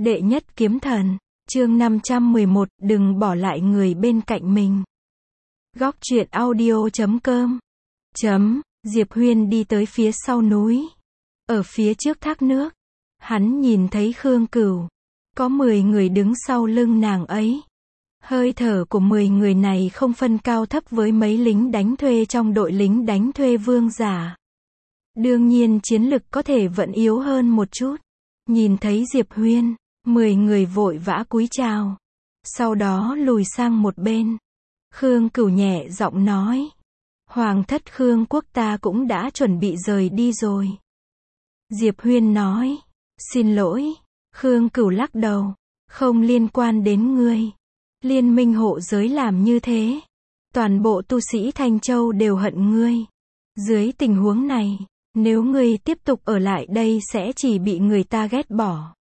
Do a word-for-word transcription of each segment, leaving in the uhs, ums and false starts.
Đệ nhất kiếm thần, chương năm trăm mười một, đừng bỏ lại người bên cạnh mình. Góc truyện audio chấm com. Chấm, Diệp Huyên đi tới phía sau núi. Ở phía trước thác nước, hắn nhìn thấy Khương Cửu. Có mười người đứng sau lưng nàng ấy. Hơi thở của mười người này không phân cao thấp với mấy lính đánh thuê trong đội lính đánh thuê vương giả. Đương nhiên chiến lực có thể vẫn yếu hơn một chút. Nhìn thấy Diệp Huyên, mười người vội vã cúi chào. Sau đó lùi sang một bên. Khương Cửu nhẹ giọng nói. Hoàng thất Khương quốc ta cũng đã chuẩn bị rời đi rồi. Diệp Huyên nói. Xin lỗi. Khương Cửu lắc đầu. Không liên quan đến ngươi. Liên minh hộ giới làm như thế. Toàn bộ tu sĩ Thanh Châu đều hận ngươi. Dưới tình huống này, nếu ngươi tiếp tục ở lại đây sẽ chỉ bị người ta ghét bỏ.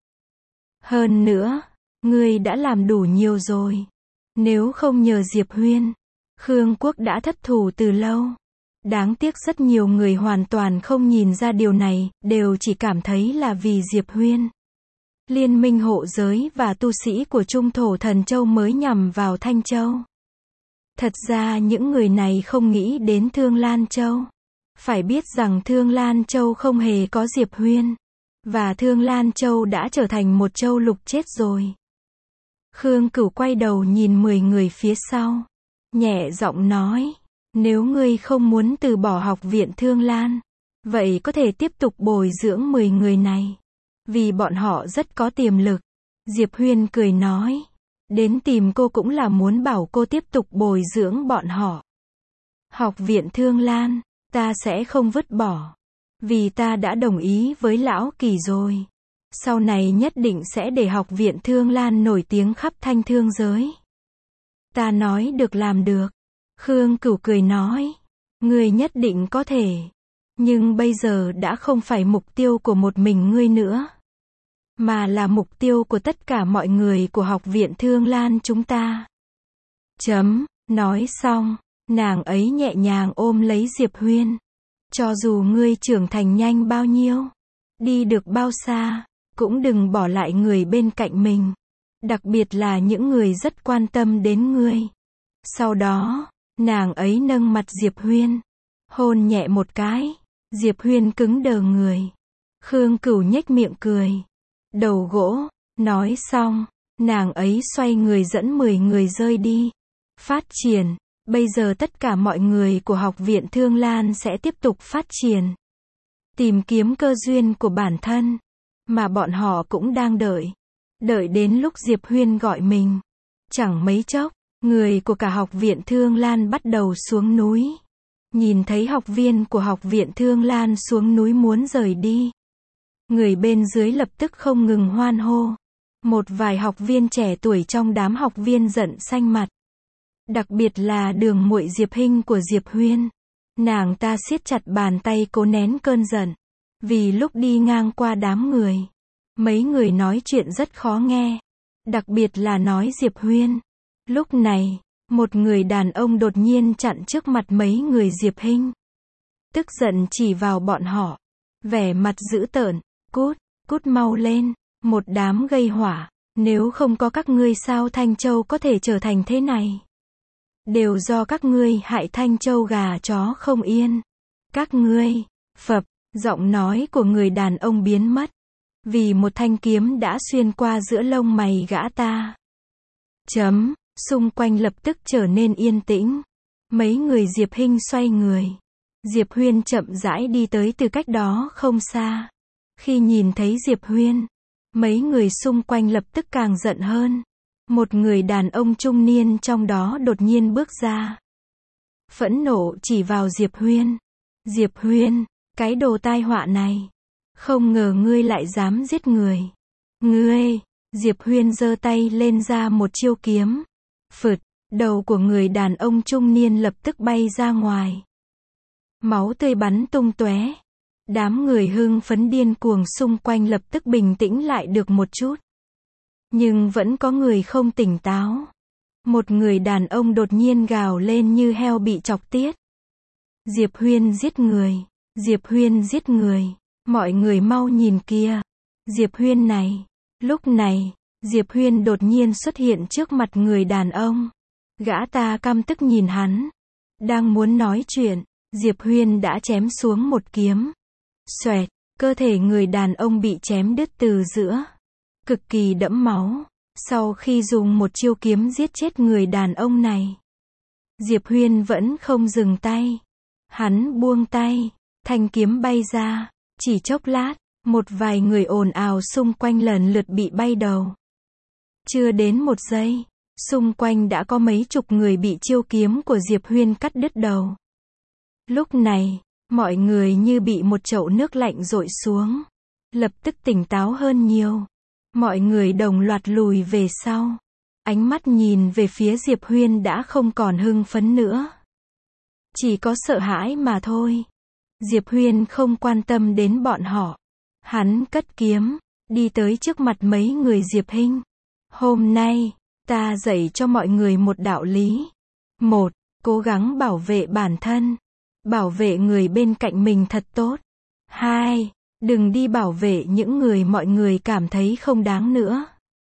Hơn nữa, ngươi đã làm đủ nhiều rồi. Nếu không nhờ Diệp Huyên, Khương quốc đã thất thủ từ lâu. Đáng tiếc rất nhiều người hoàn toàn không nhìn ra điều này, đều chỉ cảm thấy là vì Diệp Huyên. Liên minh hộ giới và tu sĩ của Trung Thổ Thần Châu mới nhằm vào Thanh Châu. Thật ra những người này không nghĩ đến Thương Lan Châu. Phải biết rằng Thương Lan Châu không hề có Diệp Huyên. Và Thương Lan Châu đã trở thành một châu lục chết rồi. Khương Cửu quay đầu nhìn mười người phía sau. Nhẹ giọng nói. Nếu ngươi không muốn từ bỏ học viện Thương Lan, vậy có thể tiếp tục bồi dưỡng mười người này. Vì bọn họ rất có tiềm lực. Diệp Huyên cười nói. Đến tìm cô cũng là muốn bảo cô tiếp tục bồi dưỡng bọn họ. Học viện Thương Lan, ta sẽ không vứt bỏ. Vì ta đã đồng ý với Lão Kỳ rồi. Sau này nhất định sẽ để học viện Thương Lan nổi tiếng khắp Thanh Thương giới. Ta nói được làm được. Khương Cửu cười nói. Ngươi nhất định có thể. Nhưng bây giờ đã không phải mục tiêu của một mình ngươi nữa. Mà là mục tiêu của tất cả mọi người của học viện Thương Lan chúng ta. Chấm, nói xong, nàng ấy nhẹ nhàng ôm lấy Diệp Huyên. Cho dù ngươi trưởng thành nhanh bao nhiêu, đi được bao xa, cũng đừng bỏ lại người bên cạnh mình. Đặc biệt là những người rất quan tâm đến ngươi. Sau đó, nàng ấy nâng mặt Diệp Huyên, hôn nhẹ một cái. Diệp Huyên cứng đờ người. Khương Cửu nhếch miệng cười. Đầu gỗ, nói xong, nàng ấy xoay người dẫn mười người rơi đi. Phát triển, bây giờ tất cả mọi người của học viện Thương Lan sẽ tiếp tục phát triển. Tìm kiếm cơ duyên của bản thân, mà bọn họ cũng đang đợi. Đợi đến lúc Diệp Huyên gọi mình. Chẳng mấy chốc, người của cả học viện Thương Lan bắt đầu xuống núi. Nhìn thấy học viên của học viện Thương Lan xuống núi muốn rời đi. Người bên dưới lập tức không ngừng hoan hô. Một vài học viên trẻ tuổi trong đám học viên giận xanh mặt. Đặc biệt là đường muội Diệp Hinh của Diệp Huyên. Nàng ta siết chặt bàn tay cố nén cơn giận. Vì lúc đi ngang qua đám người, mấy người nói chuyện rất khó nghe. Đặc biệt là nói Diệp Huyên. Lúc này, một người đàn ông đột nhiên chặn trước mặt mấy người Diệp Hinh. Tức giận chỉ vào bọn họ. Vẻ mặt dữ tợn. Cút, cút mau lên. Một đám gây hỏa. Nếu không có các ngươi sao Thanh Châu có thể trở thành thế này. Đều do các ngươi hại Thanh Châu gà chó không yên. Các ngươi, phập, giọng nói của người đàn ông biến mất. Vì một thanh kiếm đã xuyên qua giữa lông mày gã ta. Chấm, xung quanh lập tức trở nên yên tĩnh. Mấy người Diệp Hinh xoay người. Diệp Huyên chậm rãi đi tới từ cách đó không xa. Khi nhìn thấy Diệp Huyên, mấy người xung quanh lập tức càng giận hơn. Một người đàn ông trung niên trong đó đột nhiên bước ra. Phẫn nộ chỉ vào Diệp Huyên. Diệp Huyên, cái đồ tai họa này. Không ngờ ngươi lại dám giết người. Ngươi, Diệp Huyên giơ tay lên ra một chiêu kiếm. Phụt, đầu của người đàn ông trung niên lập tức bay ra ngoài. Máu tươi bắn tung tóe. Đám người hưng phấn điên cuồng xung quanh lập tức bình tĩnh lại được một chút. Nhưng vẫn có người không tỉnh táo. Một người đàn ông đột nhiên gào lên như heo bị chọc tiết. Diệp Huyên giết người. Diệp Huyên giết người. Mọi người mau nhìn kìa. Diệp Huyên này. Lúc này, Diệp Huyên đột nhiên xuất hiện trước mặt người đàn ông. Gã ta căm tức nhìn hắn. Đang muốn nói chuyện, Diệp Huyên đã chém xuống một kiếm. Xoẹt, cơ thể người đàn ông bị chém đứt từ giữa. Cực kỳ đẫm máu. Sau khi dùng một chiêu kiếm giết chết người đàn ông này, Diệp Huyên vẫn không dừng tay. Hắn buông tay, thanh kiếm bay ra. Chỉ chốc lát, một vài người ồn ào xung quanh lần lượt bị bay đầu. Chưa đến một giây, xung quanh đã có mấy chục người bị chiêu kiếm của Diệp Huyên cắt đứt đầu. Lúc này, mọi người như bị một chậu nước lạnh dội xuống. Lập tức tỉnh táo hơn nhiều. Mọi người đồng loạt lùi về sau. Ánh mắt nhìn về phía Diệp Huyên đã không còn hưng phấn nữa. Chỉ có sợ hãi mà thôi. Diệp Huyên không quan tâm đến bọn họ. Hắn cất kiếm, đi tới trước mặt mấy người Diệp Hinh. Hôm nay, ta dạy cho mọi người một đạo lý. Một, cố gắng bảo vệ bản thân. Bảo vệ người bên cạnh mình thật tốt. Hai, đừng đi bảo vệ những người mọi người cảm thấy không đáng nữa.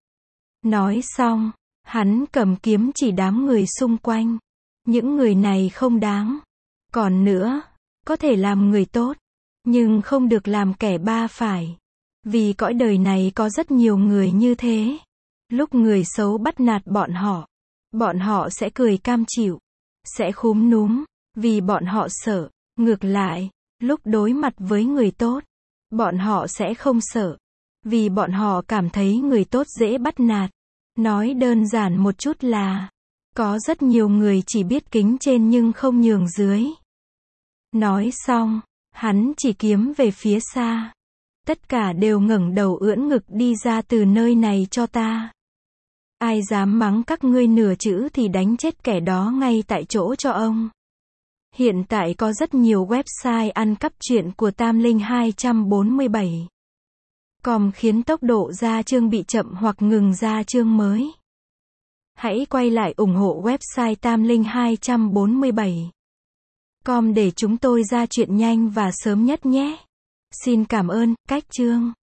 Nói xong, hắn cầm kiếm chỉ đám người xung quanh. Những người này không đáng. Còn nữa, có thể làm người tốt, nhưng không được làm kẻ ba phải. Vì cõi đời này có rất nhiều người như thế. Lúc người xấu bắt nạt bọn họ, bọn họ sẽ cười cam chịu, sẽ khúm núm, vì bọn họ sợ. Ngược lại, lúc đối mặt với người tốt, bọn họ sẽ không sợ, vì bọn họ cảm thấy người tốt dễ bắt nạt. Nói đơn giản một chút là, có rất nhiều người chỉ biết kính trên nhưng không nhường dưới. Nói xong, hắn chỉ kiếm về phía xa. Tất cả đều ngẩng đầu ưỡn ngực đi ra từ nơi này cho ta. Ai dám mắng các ngươi nửa chữ thì đánh chết kẻ đó ngay tại chỗ cho ông. Hiện tại có rất nhiều website ăn cắp truyện của Tam Linh hai bốn bảy. Com khiến tốc độ ra chương bị chậm hoặc ngừng ra chương mới. Hãy quay lại ủng hộ website Tam Linh hai bốn bảy. Com để chúng tôi ra chuyện nhanh và sớm nhất nhé. Xin cảm ơn, cách chương.